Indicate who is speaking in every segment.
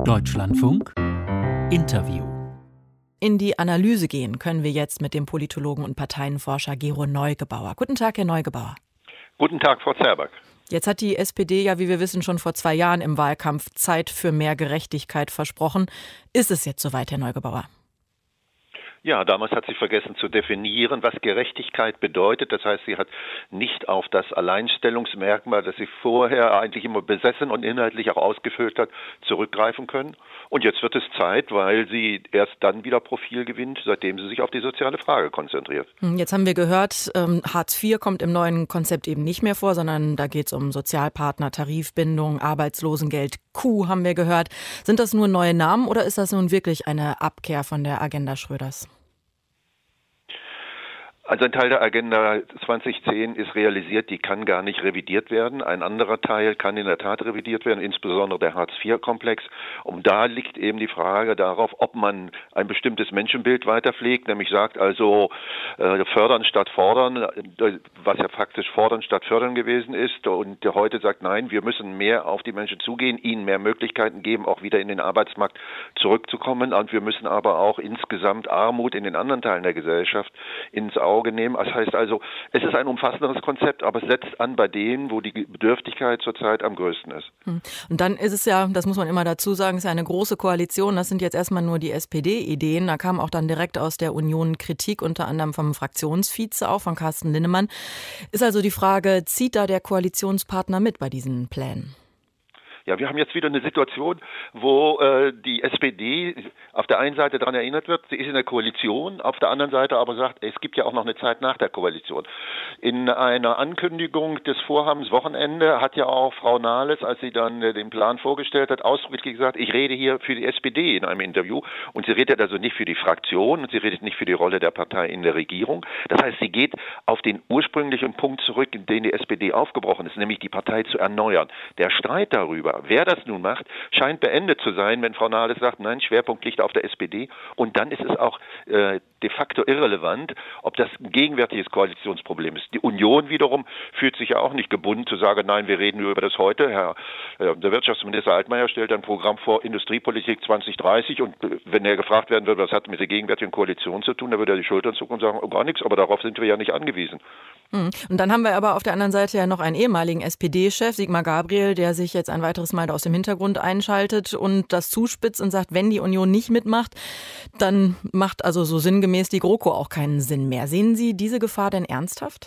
Speaker 1: Deutschlandfunk Interview.
Speaker 2: In die Analyse gehen können wir jetzt mit dem Politologen und Parteienforscher Gero Neugebauer. Guten Tag, Herr Neugebauer.
Speaker 3: Guten Tag, Frau Zerback.
Speaker 2: Jetzt hat die SPD ja, wie wir wissen, schon vor 2 Jahren im Wahlkampf Zeit für mehr Gerechtigkeit versprochen. Ist es jetzt soweit, Herr Neugebauer?
Speaker 3: Ja, damals hat sie vergessen zu definieren, was Gerechtigkeit bedeutet. Das heißt, sie hat nicht auf das Alleinstellungsmerkmal, das sie vorher eigentlich immer besessen und inhaltlich auch ausgefüllt hat, zurückgreifen können. Und jetzt wird es Zeit, weil sie erst dann wieder Profil gewinnt, seitdem sie sich auf die soziale Frage konzentriert.
Speaker 2: Jetzt haben wir gehört, Hartz IV kommt im neuen Konzept eben nicht mehr vor, sondern da geht es um Sozialpartner, Tarifbindung, Arbeitslosengeld, Q haben wir gehört. Sind das nur neue Namen oder ist das nun wirklich eine Abkehr von der Agenda Schröders?
Speaker 3: Also ein Teil der Agenda 2010 ist realisiert, die kann gar nicht revidiert werden. Ein anderer Teil kann in der Tat revidiert werden, insbesondere der Hartz-IV-Komplex. Und da liegt eben die Frage darauf, ob man ein bestimmtes Menschenbild weiterpflegt, nämlich sagt also fördern statt fordern, was ja faktisch fordern statt fördern gewesen ist. Und der heute sagt, nein, wir müssen mehr auf die Menschen zugehen, ihnen mehr Möglichkeiten geben, auch wieder in den Arbeitsmarkt zurückzukommen. Und wir müssen aber auch insgesamt Armut in den anderen Teilen der Gesellschaft ins Auge nehmen. Das heißt also, es ist ein umfassenderes Konzept, aber es setzt an bei denen, wo die Bedürftigkeit zurzeit am größten ist.
Speaker 2: Und dann ist es ja, das muss man immer dazu sagen, es ist ja eine große Koalition. Das sind jetzt erstmal nur die SPD-Ideen. Da kam auch dann direkt aus der Union Kritik, unter anderem vom Fraktionsvize, auch von Carsten Linnemann. Ist also die Frage, zieht da der Koalitionspartner mit bei diesen Plänen?
Speaker 3: Ja, wir haben jetzt wieder eine Situation, wo die SPD auf der einen Seite daran erinnert wird, sie ist in der Koalition, auf der anderen Seite aber sagt, es gibt ja auch noch eine Zeit nach der Koalition. In einer Ankündigung des Vorhabens Wochenende hat ja auch Frau Nahles, als sie dann den Plan vorgestellt hat, ausdrücklich gesagt, ich rede hier für die SPD in einem Interview. Und sie redet also nicht für die Fraktion und sie redet nicht für die Rolle der Partei in der Regierung. Das heißt, sie geht auf den ursprünglichen Punkt zurück, in den die SPD aufgebrochen ist, nämlich die Partei zu erneuern. Der Streit darüber, wer das nun macht, scheint beendet zu sein, wenn Frau Nahles sagt, nein, Schwerpunkt liegt auf der SPD. Und dann ist es auch de facto irrelevant, ob das ein gegenwärtiges Koalitionsproblem ist. Die Union wiederum fühlt sich ja auch nicht gebunden zu sagen, nein, wir reden nur über das heute. Der Wirtschaftsminister Altmaier stellt ein Programm vor, Industriepolitik 2030. Und wenn er gefragt werden würde, was hat mit der gegenwärtigen Koalition zu tun, dann würde er die Schultern zucken und sagen, oh, gar nichts, aber darauf sind wir ja nicht angewiesen.
Speaker 2: Und dann haben wir aber auf der anderen Seite ja noch einen ehemaligen SPD-Chef, Sigmar Gabriel, der sich jetzt ein weiteres Mal aus dem Hintergrund einschaltet und das zuspitzt und sagt, wenn die Union nicht mitmacht, dann macht also so sinngemäß die GroKo auch keinen Sinn mehr. Sehen Sie diese Gefahr denn ernsthaft?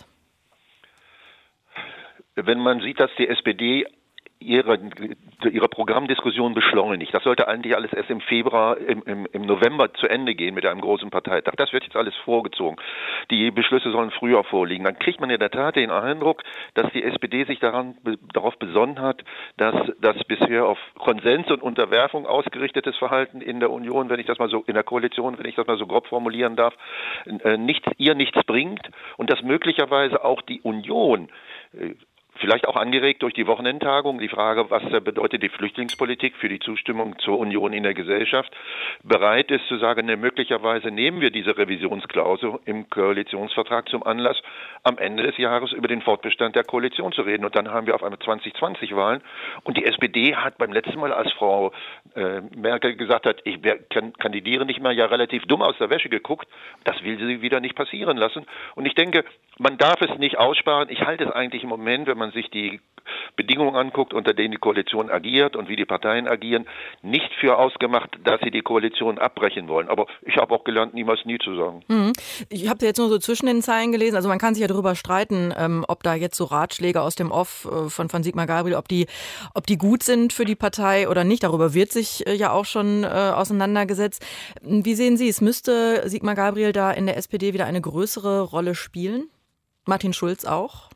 Speaker 3: Wenn man sieht, dass die SPD ihre Programmdiskussion beschleunigt. Das sollte eigentlich alles erst im Februar, im November zu Ende gehen mit einem großen Parteitag. Das wird jetzt alles vorgezogen. Die Beschlüsse sollen früher vorliegen. Dann kriegt man in der Tat den Eindruck, dass die SPD sich darauf besonnen hat, dass das bisher auf Konsens und Unterwerfung ausgerichtetes Verhalten in der Union, wenn ich das mal so, in der Koalition, wenn ich das mal so grob formulieren darf, nichts bringt und dass möglicherweise auch die Union vielleicht auch angeregt durch die Wochenendtagung, die Frage, was bedeutet die Flüchtlingspolitik für die Zustimmung zur Union in der Gesellschaft, bereit ist zu sagen, möglicherweise nehmen wir diese Revisionsklausel im Koalitionsvertrag zum Anlass, am Ende des Jahres über den Fortbestand der Koalition zu reden. Und dann haben wir auf einmal 2020 Wahlen. Und die SPD hat beim letzten Mal, als Frau Merkel gesagt hat, ich kandidiere nicht mehr, ja relativ dumm aus der Wäsche geguckt. Das will sie wieder nicht passieren lassen. Und ich denke, man darf es nicht aussparen. Ich halte es eigentlich im Moment, wenn man sich die Bedingungen anguckt, unter denen die Koalition agiert und wie die Parteien agieren, nicht für ausgemacht, dass sie die Koalition abbrechen wollen. Aber ich habe auch gelernt, niemals nie zu sagen.
Speaker 2: Ich habe jetzt nur so zwischen den Zeilen gelesen. Also man kann sich ja darüber streiten, ob da jetzt so Ratschläge aus dem Off von Sigmar Gabriel, ob die gut sind für die Partei oder nicht. Darüber wird sich ja auch schon auseinandergesetzt. Wie sehen Sie es? Müsste Sigmar Gabriel da in der SPD wieder eine größere Rolle spielen? Martin Schulz auch?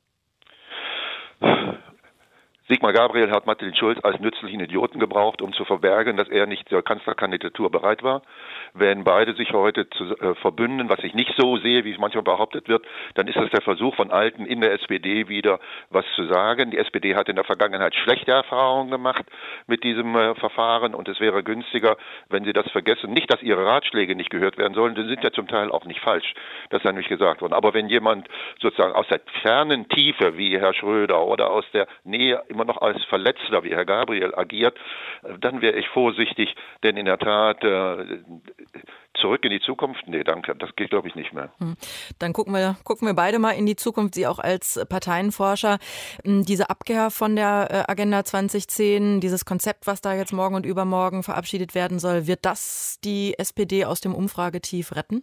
Speaker 3: Sigmar Gabriel hat Martin Schulz als nützlichen Idioten gebraucht, um zu verbergen, dass er nicht zur Kanzlerkandidatur bereit war. Wenn beide sich heute verbünden, was ich nicht so sehe, wie es manchmal behauptet wird, dann ist das der Versuch von Alten in der SPD wieder was zu sagen. Die SPD hat in der Vergangenheit schlechte Erfahrungen gemacht mit diesem Verfahren und es wäre günstiger, wenn sie das vergessen. Nicht, dass ihre Ratschläge nicht gehört werden sollen, die sind ja zum Teil auch nicht falsch. Das ist ja nicht gesagt worden. Aber wenn jemand sozusagen aus der fernen Tiefe, wie Herr Schröder, oder aus der Nähe immer noch als Verletzter wie Herr Gabriel agiert, dann wäre ich vorsichtig, denn in der Tat zurück in die Zukunft? Nee, danke, das geht, glaube ich, nicht mehr.
Speaker 2: Dann gucken wir beide mal in die Zukunft, Sie auch als Parteienforscher. Diese Abkehr von der Agenda 2010, dieses Konzept, was da jetzt morgen und übermorgen verabschiedet werden soll, wird das die SPD aus dem Umfragetief retten?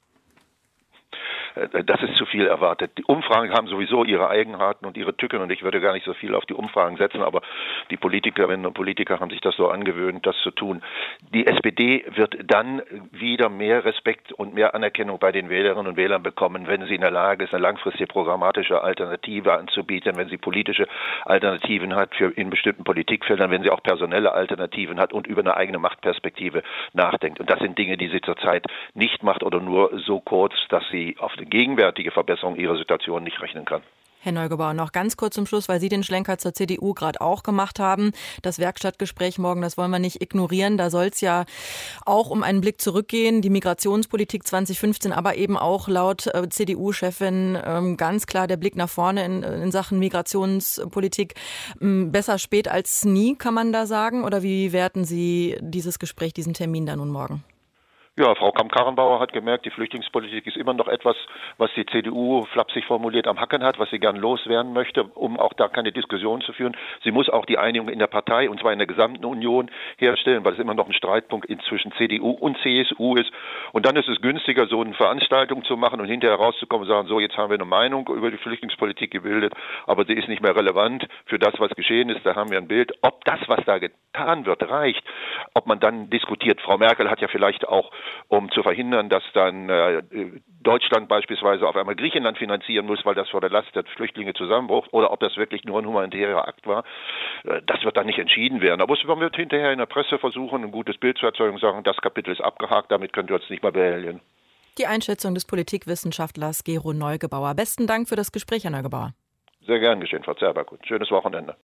Speaker 3: Das ist zu viel erwartet. Die Umfragen haben sowieso ihre Eigenarten und ihre Tücken und ich würde gar nicht so viel auf die Umfragen setzen, aber die Politikerinnen und Politiker haben sich das so angewöhnt, das zu tun. Die SPD wird dann wieder mehr Respekt und mehr Anerkennung bei den Wählerinnen und Wählern bekommen, wenn sie in der Lage ist, eine langfristige programmatische Alternative anzubieten, wenn sie politische Alternativen hat in bestimmten Politikfeldern, wenn sie auch personelle Alternativen hat und über eine eigene Machtperspektive nachdenkt. Und das sind Dinge, die sie zurzeit nicht macht oder nur so kurz, dass sie auf die gegenwärtige Verbesserung ihrer Situation nicht rechnen kann.
Speaker 2: Herr Neugebauer, noch ganz kurz zum Schluss, weil Sie den Schlenker zur CDU gerade auch gemacht haben. Das Werkstattgespräch morgen, das wollen wir nicht ignorieren. Da soll es ja auch um einen Blick zurückgehen, die Migrationspolitik 2015, aber eben auch laut CDU-Chefin ganz klar der Blick nach vorne in Sachen Migrationspolitik. Besser spät als nie, kann man da sagen? Oder wie werten Sie dieses Gespräch, diesen Termin da nun morgen?
Speaker 3: Ja, Frau Kramp-Karrenbauer hat gemerkt, die Flüchtlingspolitik ist immer noch etwas, was die CDU flapsig formuliert am Hacken hat, was sie gern loswerden möchte, um auch da keine Diskussion zu führen. Sie muss auch die Einigung in der Partei, und zwar in der gesamten Union, herstellen, weil es immer noch ein Streitpunkt zwischen CDU und CSU ist. Und dann ist es günstiger, so eine Veranstaltung zu machen und hinterher rauszukommen und sagen, so, jetzt haben wir eine Meinung über die Flüchtlingspolitik gebildet, aber sie ist nicht mehr relevant für das, was geschehen ist. Da haben wir ein Bild. Ob das, was da getan wird, reicht, ob man dann diskutiert. Frau Merkel hat ja vielleicht auch, um zu verhindern, dass dann Deutschland beispielsweise auf einmal Griechenland finanzieren muss, weil das vor der Last der Flüchtlinge zusammenbricht, oder ob das wirklich nur ein humanitärer Akt war. Das wird dann nicht entschieden werden. Aber man wird hinterher in der Presse versuchen, ein gutes Bild zu erzeugen und sagen, das Kapitel ist abgehakt, damit könnt ihr uns nicht mehr behelligen.
Speaker 2: Die Einschätzung des Politikwissenschaftlers Gero Neugebauer. Besten Dank für das Gespräch, Herr Neugebauer.
Speaker 3: Sehr gern geschehen, Frau Zerberg. Schönes Wochenende.